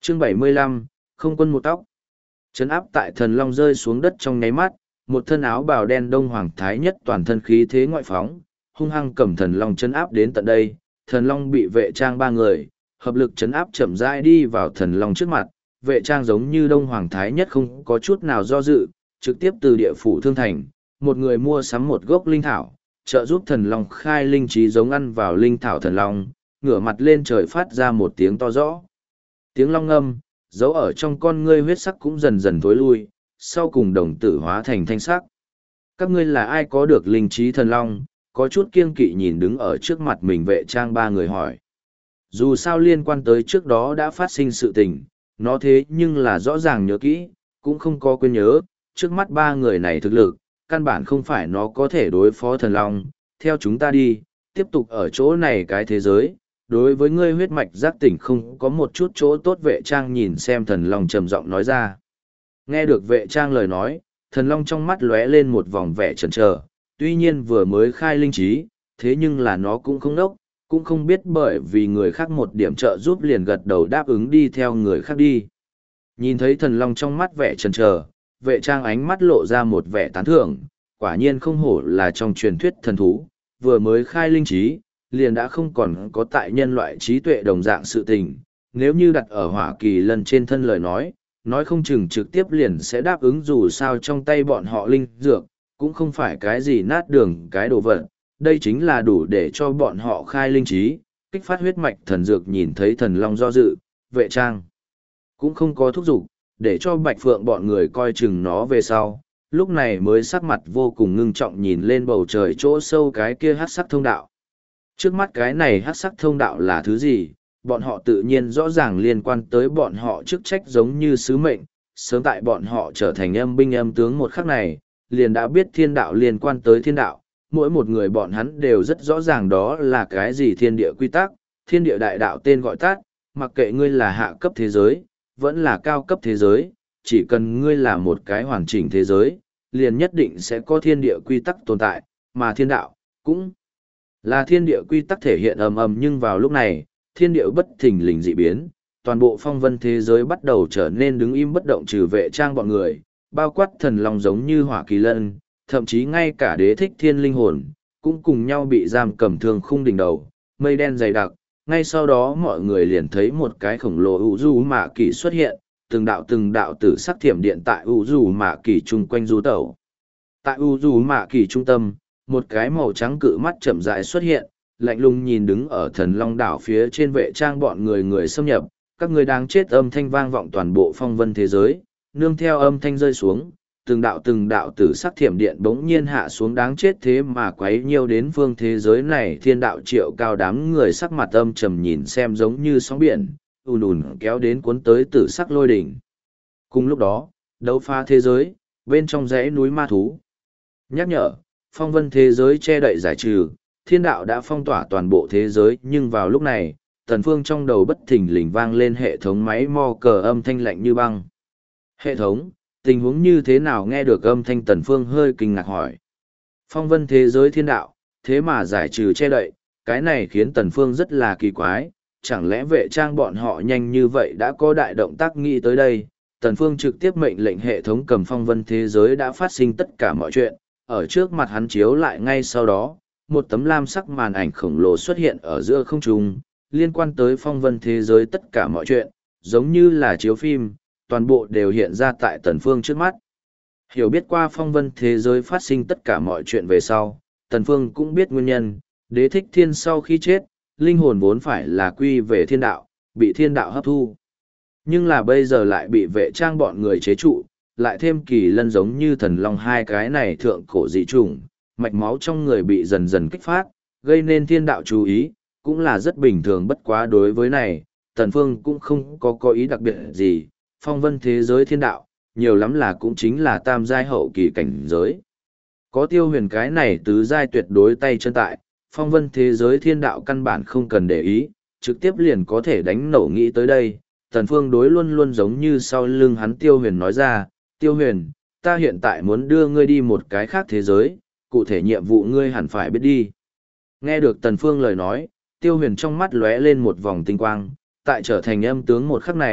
Chương 75, không quân một tóc. Trấn áp tại thần long rơi xuống đất trong nháy mắt, một thân áo bào đen đông hoàng thái nhất toàn thân khí thế ngoại phóng, hung hăng cầm thần long trấn áp đến tận đây. Thần long bị vệ trang ba người, hợp lực trấn áp chậm rãi đi vào thần long trước mặt. Vệ trang giống như đông hoàng thái nhất không có chút nào do dự, trực tiếp từ địa phủ thương thành, một người mua sắm một gốc linh thảo, trợ giúp thần long khai linh trí giống ăn vào linh thảo thần long, ngửa mặt lên trời phát ra một tiếng to rõ. Tiếng long ngâm, dấu ở trong con ngươi huyết sắc cũng dần dần thối lui, sau cùng đồng tử hóa thành thanh sắc. Các ngươi là ai có được linh trí thần long? Có chút kiêng kỵ nhìn đứng ở trước mặt mình vệ trang ba người hỏi. Dù sao liên quan tới trước đó đã phát sinh sự tình, nó thế nhưng là rõ ràng nhớ kỹ, cũng không có quên nhớ, trước mắt ba người này thực lực, căn bản không phải nó có thể đối phó thần long. Theo chúng ta đi, tiếp tục ở chỗ này cái thế giới, đối với ngươi huyết mạch giác tỉnh không có một chút chỗ tốt. Vệ trang nhìn xem thần long trầm giọng nói ra. Nghe được vệ trang lời nói, thần long trong mắt lóe lên một vòng vẻ chần chờ, tuy nhiên vừa mới khai linh trí, thế nhưng là nó cũng không đốc, cũng không biết bởi vì người khác một điểm trợ giúp liền gật đầu đáp ứng đi theo người khác đi. Nhìn thấy thần long trong mắt vẻ chần chờ, vệ trang ánh mắt lộ ra một vẻ tán thưởng, quả nhiên không hổ là trong truyền thuyết thần thú, vừa mới khai linh trí, liền đã không còn có tại nhân loại trí tuệ đồng dạng sự tình. Nếu như đặt ở hỏa kỳ lân trên thân lời nói không chừng trực tiếp liền sẽ đáp ứng, dù sao trong tay bọn họ linh dược, cũng không phải cái gì nát đường cái đồ vật, đây chính là đủ để cho bọn họ khai linh trí, kích phát huyết mạch thần dược. Nhìn thấy thần long do dự, vệ trang cũng không có thúc giục, để cho Bạch Phượng bọn người coi chừng nó về sau, lúc này mới sắc mặt vô cùng ngưng trọng nhìn lên bầu trời chỗ sâu cái kia hắc sắc thông đạo. Trước mắt cái này hắc sắc thông đạo là thứ gì, bọn họ tự nhiên rõ ràng, liên quan tới bọn họ chức trách giống như sứ mệnh, sớm tại bọn họ trở thành âm binh âm tướng một khắc này, liền đã biết thiên đạo liên quan tới thiên đạo, mỗi một người bọn hắn đều rất rõ ràng đó là cái gì thiên địa quy tắc, thiên địa đại đạo tên gọi tắt, mặc kệ ngươi là hạ cấp thế giới, vẫn là cao cấp thế giới, chỉ cần ngươi là một cái hoàn chỉnh thế giới, liền nhất định sẽ có thiên địa quy tắc tồn tại, mà thiên đạo cũng là thiên địa quy tắc thể hiện ầm ầm. Nhưng vào lúc này, thiên địa bất thình lình dị biến, toàn bộ phong vân thế giới bắt đầu trở nên đứng im bất động, trừ vệ trang bọn người, bao quát thần long giống như hỏa kỳ lân, thậm chí ngay cả đế thích thiên linh hồn, cũng cùng nhau bị giam cầm thương khung đỉnh đầu, mây đen dày đặc. Ngay sau đó mọi người liền thấy một cái khổng lồ u du mạ kỳ xuất hiện, từng đạo tử sắc thiểm điện tại u du mạ kỳ chung quanh du tẩu. Tại u du mạ kỳ trung tâm, một cái màu trắng cự mắt chậm rãi xuất hiện, lạnh lùng nhìn đứng ở thần long đảo phía trên vệ trang bọn người xâm nhập, các người đang chết. Âm thanh vang vọng toàn bộ phong vân thế giới, nương theo âm thanh rơi xuống, từng đạo tử sắc thiểm điện bỗng nhiên hạ xuống, đáng chết thế mà quấy nhiêu đến phương thế giới này. Thiên đạo triệu cao đám người sắc mặt âm trầm nhìn xem giống như sóng biển, ùn ùn kéo đến cuốn tới tử sắc lôi đỉnh. Cùng lúc đó, đấu phá thế giới, bên trong dãy núi ma thú. Nhắc nhở, phong vân thế giới che đậy giải trừ, thiên đạo đã phong tỏa toàn bộ thế giới. Nhưng vào lúc này, Tần Phương trong đầu bất thình lình vang lên hệ thống máy mo cờ âm thanh lạnh như băng. Hệ thống, tình huống như thế nào? Nghe được âm thanh, Tần Phương hơi kinh ngạc hỏi. Phong vân thế giới thiên đạo, thế mà giải trừ che đậy, cái này khiến Tần Phương rất là kỳ quái, chẳng lẽ vệ trang bọn họ nhanh như vậy đã có đại động tác? Nghĩ tới đây, Tần Phương trực tiếp mệnh lệnh hệ thống cầm phong vân thế giới đã phát sinh tất cả mọi chuyện, ở trước mặt hắn chiếu lại. Ngay sau đó, một tấm lam sắc màn ảnh khổng lồ xuất hiện ở giữa không trung, liên quan tới phong vân thế giới tất cả mọi chuyện, giống như là chiếu phim, toàn bộ đều hiện ra tại Tần Phương trước mắt. Hiểu biết qua phong vân thế giới phát sinh tất cả mọi chuyện về sau, Tần Phương cũng biết nguyên nhân. Đế thích thiên sau khi chết, linh hồn vốn phải là quy về thiên đạo, bị thiên đạo hấp thu. Nhưng là bây giờ lại bị vệ trang bọn người chế trụ, lại thêm kỳ lân giống như thần long hai cái này thượng cổ dị chủng, mạch máu trong người bị dần dần kích phát, gây nên thiên đạo chú ý, cũng là rất bình thường. Bất quá đối với này, Tần Phương cũng không có ý đặc biệt gì. Phong vân thế giới thiên đạo, nhiều lắm là cũng chính là tam giai hậu kỳ cảnh giới. Có Tiêu Huyền cái này tứ giai tuyệt đối tay chân tại, phong vân thế giới thiên đạo căn bản không cần để ý, trực tiếp liền có thể đánh nổ. Nghĩ tới đây, Tần Phương đối luôn luôn giống như sau lưng hắn Tiêu Huyền nói ra, Tiêu Huyền, ta hiện tại muốn đưa ngươi đi một cái khác thế giới, cụ thể nhiệm vụ ngươi hẳn phải biết đi. Nghe được Tần Phương lời nói, Tiêu Huyền trong mắt lóe lên một vòng tinh quang, tại trở thành âm tướng một khắc này,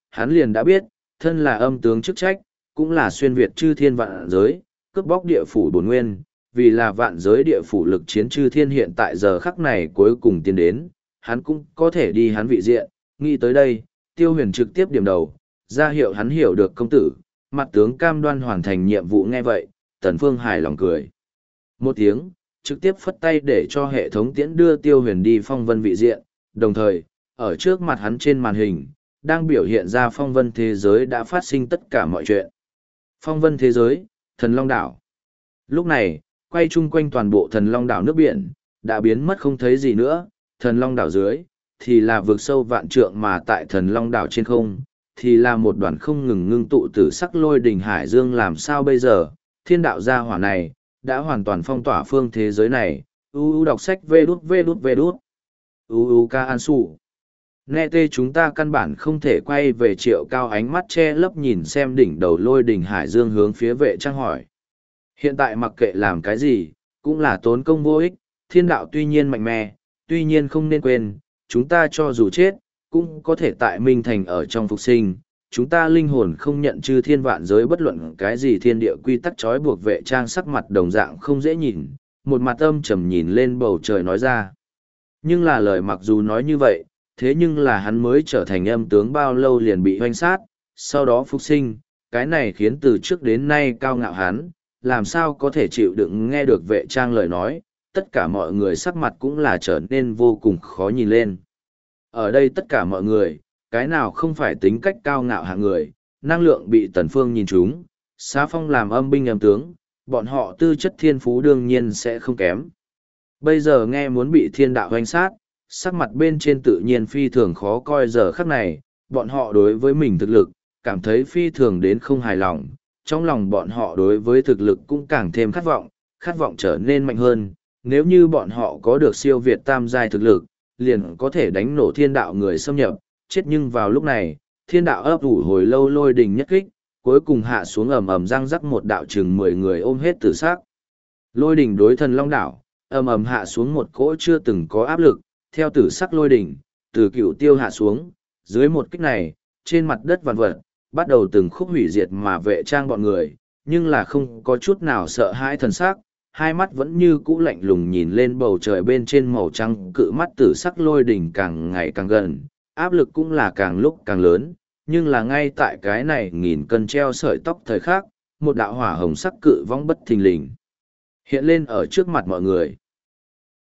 hắn liền đã biết, thân là âm tướng chức trách, cũng là xuyên Việt chư thiên vạn giới, cướp bóc địa phủ bổn nguyên, vì là vạn giới địa phủ lực chiến chư thiên hiện tại giờ khắc này cuối cùng tiến đến, hắn cũng có thể đi hắn vị diện, nghĩ tới đây, Tiêu Huyền trực tiếp điểm đầu, ra hiệu hắn hiểu được công tử, mặt tướng cam đoan hoàn thành nhiệm vụ nghe vậy, Tần Phương hài lòng cười. Một tiếng, trực tiếp phất tay để cho hệ thống tiễn đưa Tiêu Huyền đi phong vân vị diện, đồng thời, ở trước mặt hắn trên màn hình, đang biểu hiện ra phong vân thế giới đã phát sinh tất cả mọi chuyện. Phong vân thế giới, Thần Long Đảo. Lúc này, quay chung quanh toàn bộ Thần Long Đảo nước biển, đã biến mất không thấy gì nữa, Thần Long Đảo dưới, thì là vực sâu vạn trượng mà tại Thần Long Đảo trên không, thì là một đoàn không ngừng ngưng tụ tử sắc lôi đình hải dương làm sao bây giờ, thiên đạo gia hỏa này, đã hoàn toàn phong tỏa phương thế giới này, đọc sách vê đút. Ca An Sủ. Nghe tê chúng ta căn bản không thể quay về Triệu Cao ánh mắt che lấp nhìn xem đỉnh đầu lôi đỉnh hải dương hướng phía vệ trang hỏi. Hiện tại mặc kệ làm cái gì, cũng là tốn công vô ích, thiên đạo tuy nhiên mạnh mẽ, tuy nhiên không nên quên, chúng ta cho dù chết, cũng có thể tại Minh Thành ở trong phục sinh. Chúng ta linh hồn không nhận chư thiên vạn giới bất luận cái gì thiên địa quy tắc trói buộc vệ trang sắc mặt đồng dạng không dễ nhìn, một mặt âm trầm nhìn lên bầu trời nói ra. Nhưng là lời mặc dù nói như vậy, thế nhưng là hắn mới trở thành âm tướng bao lâu liền bị hoanh sát, sau đó phục sinh, cái này khiến từ trước đến nay cao ngạo hắn, làm sao có thể chịu đựng nghe được vệ trang lời nói, tất cả mọi người sắc mặt cũng là trở nên vô cùng khó nhìn lên. Ở đây tất cả mọi người, cái nào không phải tính cách cao ngạo hạng người, năng lượng bị Tần Phương nhìn trúng, Xá Phong làm âm binh âm tướng, bọn họ tư chất thiên phú đương nhiên sẽ không kém. Bây giờ nghe muốn bị thiên đạo hoanh sát, sắc mặt bên trên tự nhiên phi thường khó coi giờ khắc này, bọn họ đối với mình thực lực, cảm thấy phi thường đến không hài lòng, trong lòng bọn họ đối với thực lực cũng càng thêm khát vọng trở nên mạnh hơn, nếu như bọn họ có được siêu việt tam giai thực lực, liền có thể đánh nổ thiên đạo người xâm nhập, chết nhưng vào lúc này, thiên đạo ấp ủ hồi lâu lôi đình nhất kích, cuối cùng hạ xuống ầm ầm răng rắc một đạo chừng 10 người ôm hết tử xác. Lôi đình đối Thần Long Đảo, ầm ầm hạ xuống một cỗ chưa từng có áp lực, theo tử sắc lôi đỉnh, từ cựu tiêu hạ xuống, dưới một kích này, trên mặt đất vạn vật, bắt đầu từng khúc hủy diệt mà vệ trang bọn người, nhưng là không có chút nào sợ hãi thần sắc, hai mắt vẫn như cũ lạnh lùng nhìn lên bầu trời bên trên màu trắng cự mắt tử sắc lôi đỉnh càng ngày càng gần, áp lực cũng là càng lúc càng lớn, nhưng là ngay tại cái này nghìn cân treo sợi tóc thời khắc, một đạo hỏa hồng sắc cự vong bất thình lình hiện lên ở trước mặt mọi người.